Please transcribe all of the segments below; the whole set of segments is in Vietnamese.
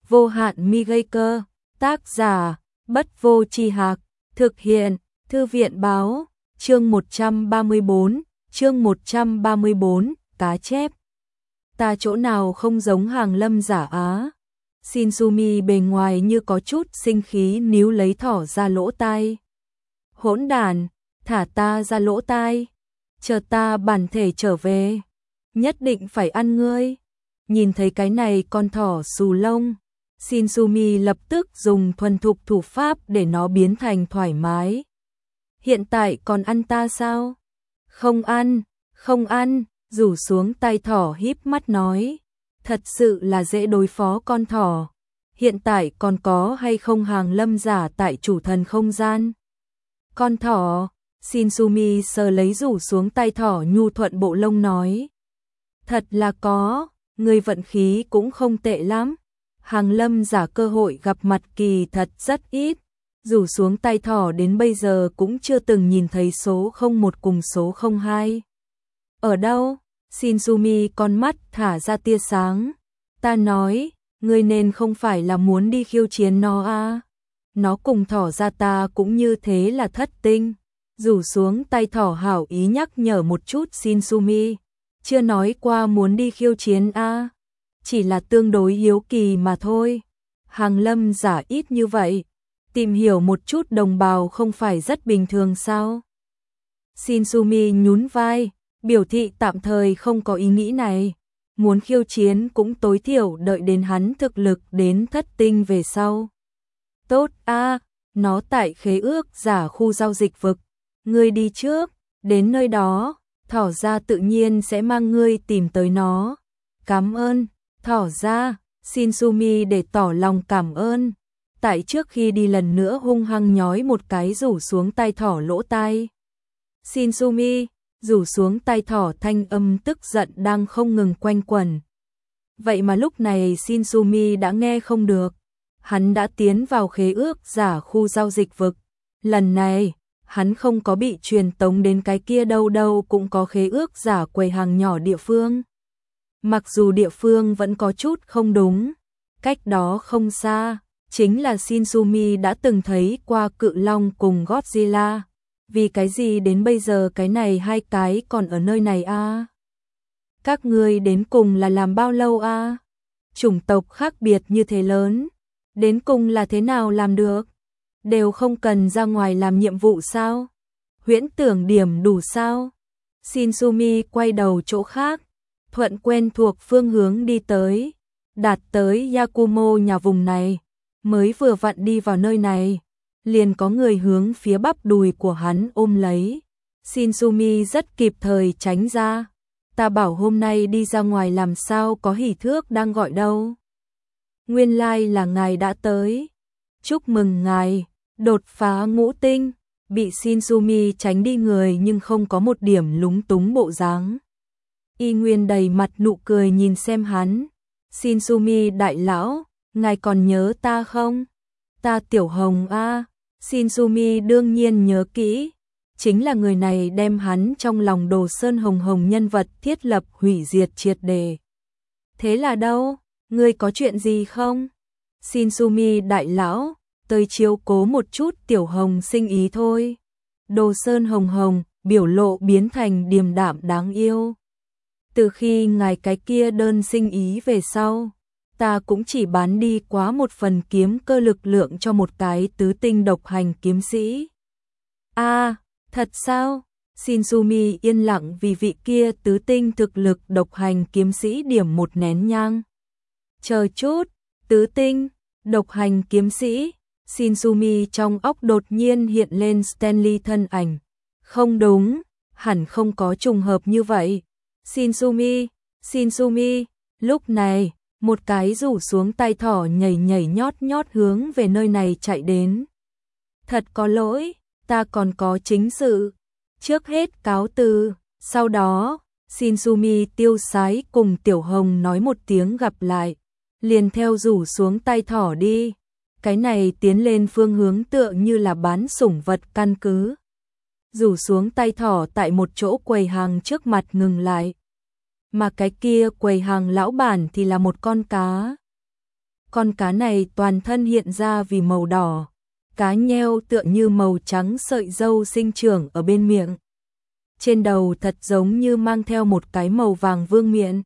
vô hạn mi gây cơ, tác giả, Bất Vô Tri Hạc, thực hiện, Thư viện báo, chương 134, cá chép. Ta chỗ nào không giống Hàng Lâm giả á? Shinsumi bề ngoài như có chút sinh khí níu lấy thỏ ra lỗ tai. Hỗn đản, thả ta ra lỗ tai, chờ ta bản thể trở về, nhất định phải ăn ngươi. Nhìn thấy cái này con thỏ xù lông, Shinsumi lập tức dùng thuần thục thủ pháp để nó biến thành thoải mái. Hiện tại còn ăn ta sao? Không ăn, không ăn, rủ xuống tay thỏ híp mắt nói. Thật sự là dễ đối phó con thỏ. Hiện tại còn có hay không Hàng Lâm giả tại chủ thần không gian? Con thỏ, Shinsumi sờ lấy rủ xuống tay thỏ nhu thuận bộ lông nói. Thật là có, người vận khí cũng không tệ lắm. Hàng Lâm giả cơ hội gặp mặt kỳ thật rất ít. Rủ xuống tay thỏ đến bây giờ cũng chưa từng nhìn thấy số 01 cùng số 02. Ở đâu? Shinsumi con mắt thả ra tia sáng. Ta nói, ngươi nên không phải là muốn đi khiêu chiến nó à? Nó cùng thỏ ra ta cũng như thế là thất tinh. Rủ xuống tay thỏ hảo ý nhắc nhở một chút Shinsumi. Chưa nói qua muốn đi khiêu chiến à? Chỉ là tương đối hiếu kỳ mà thôi. Hàng Lâm giả ít như vậy. Tìm hiểu một chút đồng bào không phải rất bình thường sao? Shinsumi nhún vai, biểu thị tạm thời không có ý nghĩ này. Muốn khiêu chiến cũng tối thiểu đợi đến hắn thực lực đến thất tinh về sau. Tốt a, nó tại khế ước giả khu giao dịch vực. Ngươi đi trước, đến nơi đó, thỏ ra tự nhiên sẽ mang ngươi tìm tới nó. Cảm ơn, thỏ ra, Shinsumi để tỏ lòng cảm ơn. Tại trước khi đi lần nữa hung hăng nhói một cái rủ xuống tay thỏ lỗ tai. Shinsumi, rủ xuống tay thỏ thanh âm tức giận đang không ngừng quanh quẩn. Vậy mà lúc này Shinsumi đã nghe không được. Hắn đã tiến vào khế ước giả khu giao dịch vực. Lần này, hắn không có bị truyền tống đến cái kia đâu đâu cũng có khế ước giả quầy hàng nhỏ địa phương. Mặc dù địa phương vẫn có chút không đúng, cách đó không xa, chính là Shinsumi đã từng thấy qua cự long cùng Godzilla. Vì cái gì đến bây giờ cái này hai cái còn ở nơi này a? Các ngươi đến cùng là làm bao lâu a? Chủng tộc khác biệt như thế lớn, đến cùng là thế nào làm được? Đều không cần ra ngoài làm nhiệm vụ sao? Huyễn tưởng điểm đủ sao? Shinsumi quay đầu chỗ khác, thuận quen thuộc phương hướng đi tới, đạt tới Yakumo nhà vùng này, mới vừa vặn đi vào nơi này, liền có người hướng phía bắp đùi của hắn ôm lấy. Shinsumi rất kịp thời tránh ra. Ta bảo hôm nay đi ra ngoài làm sao có hỉ thước đang gọi đâu. Nguyên lai là ngài đã tới. Chúc mừng ngài, đột phá ngũ tinh. Bị Shinsumi tránh đi người nhưng không có một điểm lúng túng bộ dáng. Y Nguyên đầy mặt nụ cười nhìn xem hắn. Shinsumi đại lão, ngài còn nhớ ta không? Ta Tiểu Hồng a. Shinsumi đương nhiên nhớ kỹ. Chính là người này đem hắn trong lòng Đồ Sơn Hồng Hồng nhân vật thiết lập hủy diệt triệt đề. Thế là đâu? Ngươi có chuyện gì không? Shinsumi đại lão, tới chiếu cố một chút Tiểu Hồng sinh ý thôi. Đồ Sơn Hồng Hồng, biểu lộ biến thành điềm đạm đáng yêu. Từ khi ngài cái kia đơn sinh ý về sau, ta cũng chỉ bán đi quá một phần kiếm cơ lực lượng cho một cái tứ tinh độc hành kiếm sĩ. À, thật sao? Shinsumi yên lặng vì vị kia tứ tinh thực lực độc hành kiếm sĩ điểm một nén nhang. Chờ chút, tứ tinh, độc hành kiếm sĩ, Shinsumi trong óc đột nhiên hiện lên Stanley thân ảnh. Không đúng, hẳn không có trùng hợp như vậy. Shinsumi, lúc này, một cái rủ xuống tay thỏ nhảy nhảy nhót nhót hướng về nơi này chạy đến. Thật có lỗi, ta còn có chính sự. Trước hết cáo từ, sau đó, Shinsumi tiêu sái cùng Tiểu Hồng nói một tiếng gặp lại, liền theo rủ xuống tay thỏ đi. Cái này tiến lên phương hướng tựa như là bán sủng vật căn cứ. Rủ xuống tay thỏ tại một chỗ quầy hàng trước mặt ngừng lại. Mà cái kia quầy hàng lão bản thì là một con cá. Con cá này toàn thân hiện ra vì màu đỏ, cá nheo tựa như màu trắng sợi râu sinh trưởng ở bên miệng. Trên đầu thật giống như mang theo một cái màu vàng vương miện.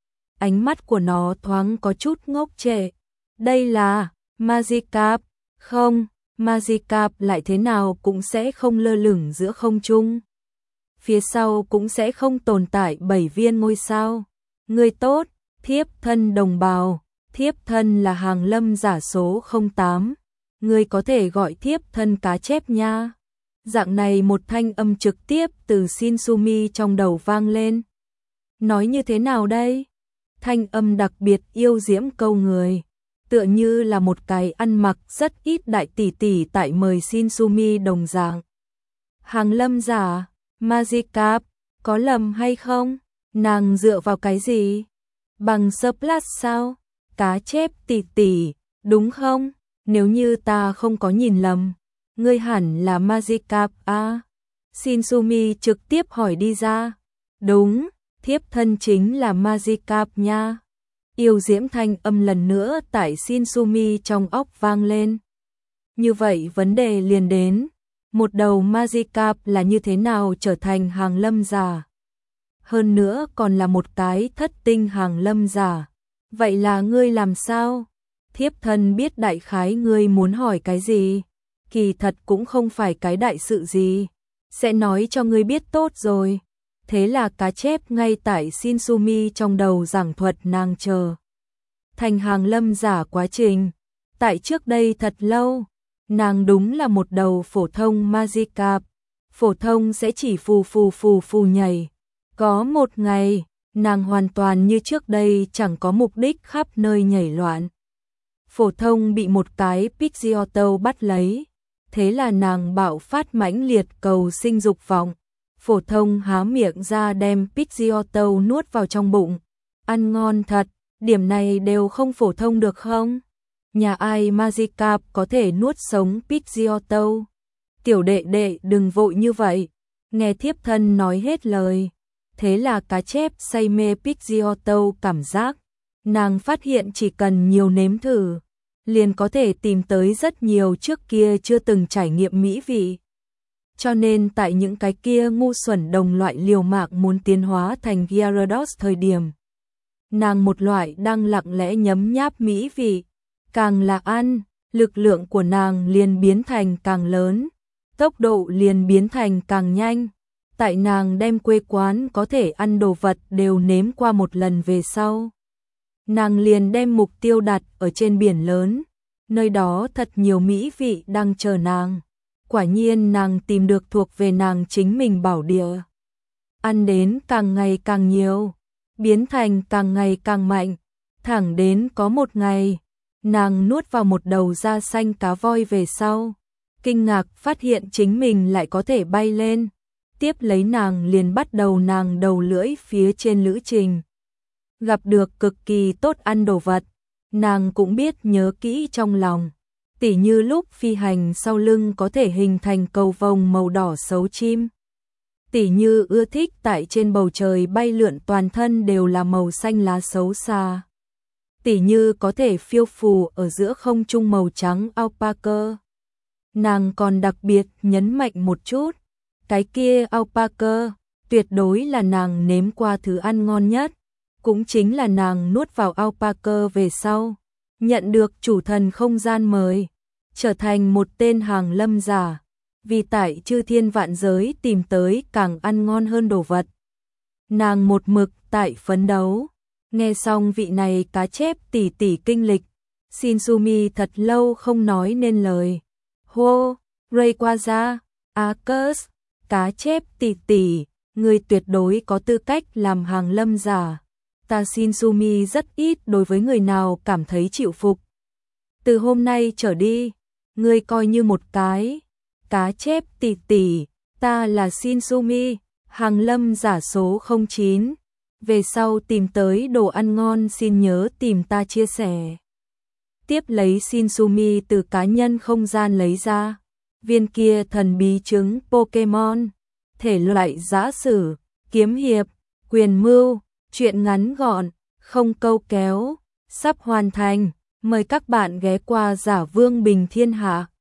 Ánh mắt của nó thoáng có chút ngốc trệ. Đây là Magikarp, không, Magikarp lại thế nào cũng sẽ không lơ lửng giữa không trung. Phía sau cũng sẽ không tồn tại 7 viên ngôi sao. Người tốt, thiếp thân đồng bào, thiếp thân là hàng lâm giả số 08. Người có thể gọi thiếp thân cá chép nha. Dạng này một thanh âm trực tiếp từ Shinsumi trong đầu vang lên. Nói như thế nào đây? Thanh âm đặc biệt yêu diễm câu người, tựa như là một cái ăn mặc rất ít đại tỷ tỷ tại mời Shinsumi đồng dạng. Hàng lâm giả, Magikarp, có lầm hay không? Nàng dựa vào cái gì? Bằng surplus sao? Cá chép tỷ tỷ, đúng không? Nếu như ta không có nhìn lầm, ngươi hẳn là Magikarp à? Shinsumi trực tiếp hỏi đi ra. Đúng, thiếp thân chính là Magikarp nha. Yêu diễm thanh âm lần nữa tại Shinsumi trong óc vang lên. Như vậy vấn đề liền đến, một đầu Magikarp là như thế nào trở thành hàng lâm giả? Hơn nữa còn là một cái thất tinh hàng lâm giả. Vậy là ngươi làm sao? Thiếp thân biết đại khái ngươi muốn hỏi cái gì, kỳ thật cũng không phải cái đại sự gì, sẽ nói cho ngươi biết tốt rồi. Thế là cá chép ngay tại Shinsumi trong đầu giảng thuật nàng chờ thành hàng lâm giả quá trình. Tại trước đây thật lâu, nàng đúng là một đầu phổ thông Magikarp, phổ thông sẽ chỉ phù nhảy. Có một ngày, nàng hoàn toàn như trước đây chẳng có mục đích khắp nơi nhảy loạn. Phổ thông bị một cái Pidgeotto bắt lấy, thế là nàng bạo phát mãnh liệt cầu sinh dục vọng. Phổ thông há miệng ra đem Pidgeotto nuốt vào trong bụng. Ăn ngon thật, điểm này đều không phổ thông được không? Nhà ai Magikarp có thể nuốt sống Pidgeotto? Tiểu đệ đệ đừng vội như vậy, nghe thiếp thân nói hết lời. Thế là cá chép say mê Pidgeotto cảm giác. Nàng phát hiện chỉ cần nhiều nếm thử, liền có thể tìm tới rất nhiều trước kia chưa từng trải nghiệm mỹ vị. Cho nên tại những cái kia ngu xuẩn đồng loại liều mạng muốn tiến hóa thành Gyarados thời điểm, nàng một loại đang lặng lẽ nhấm nháp mỹ vị. Càng là ăn, lực lượng của nàng liền biến thành càng lớn, tốc độ liền biến thành càng nhanh. Tại nàng đem quê quán có thể ăn đồ vật đều nếm qua một lần về sau, nàng liền đem mục tiêu đặt ở trên biển lớn, nơi đó thật nhiều mỹ vị đang chờ nàng. Quả nhiên nàng tìm được thuộc về nàng chính mình bảo địa. Ăn đến càng ngày càng nhiều, biến thành càng ngày càng mạnh, thẳng đến có một ngày, nàng nuốt vào một đầu da xanh cá voi về sau, kinh ngạc phát hiện chính mình lại có thể bay lên. Tiếp lấy nàng liền bắt đầu nàng đầu lưỡi phía trên lữ trình. Gặp được cực kỳ tốt ăn đồ vật, nàng cũng biết nhớ kỹ trong lòng. Tỉ như lúc phi hành sau lưng có thể hình thành cầu vồng màu đỏ xấu chim. Tỉ như ưa thích tại trên bầu trời bay lượn toàn thân đều là màu xanh lá xấu xa. Tỉ như có thể phiêu phù ở giữa không trung màu trắng alpaca. Nàng còn đặc biệt nhấn mạnh một chút, cái kia alpaca tuyệt đối là nàng nếm qua thứ ăn ngon nhất, cũng chính là nàng nuốt vào alpaca về sau, nhận được chủ thần không gian mời, trở thành một tên hàng lâm giả, vì tại chư thiên vạn giới tìm tới càng ăn ngon hơn đồ vật. Nàng một mực tại phấn đấu. Nghe xong vị này cá chép tỷ tỷ kinh lịch, Shinsumi thật lâu không nói nên lời. Hô, Rayquaza, Arceus, cá chép tỷ tỷ, người tuyệt đối có tư cách làm hàng lâm giả. Ta Shinsumi rất ít đối với người nào cảm thấy chịu phục. Từ hôm nay trở đi, ngươi coi như một cái cá chép tỷ tỷ, ta là Shinsumi, hàng lâm giả số 09. Về sau tìm tới đồ ăn ngon xin nhớ tìm ta chia sẻ. Tiếp lấy Shinsumi từ cá nhân không gian lấy ra viên kia thần bí trứng Pokemon, thể loại giã sử, kiếm hiệp, quyền mưu, truyện ngắn gọn, không câu kéo, sắp hoàn thành. Mời các bạn ghé qua Giả Vương Bình Thiên Hạ.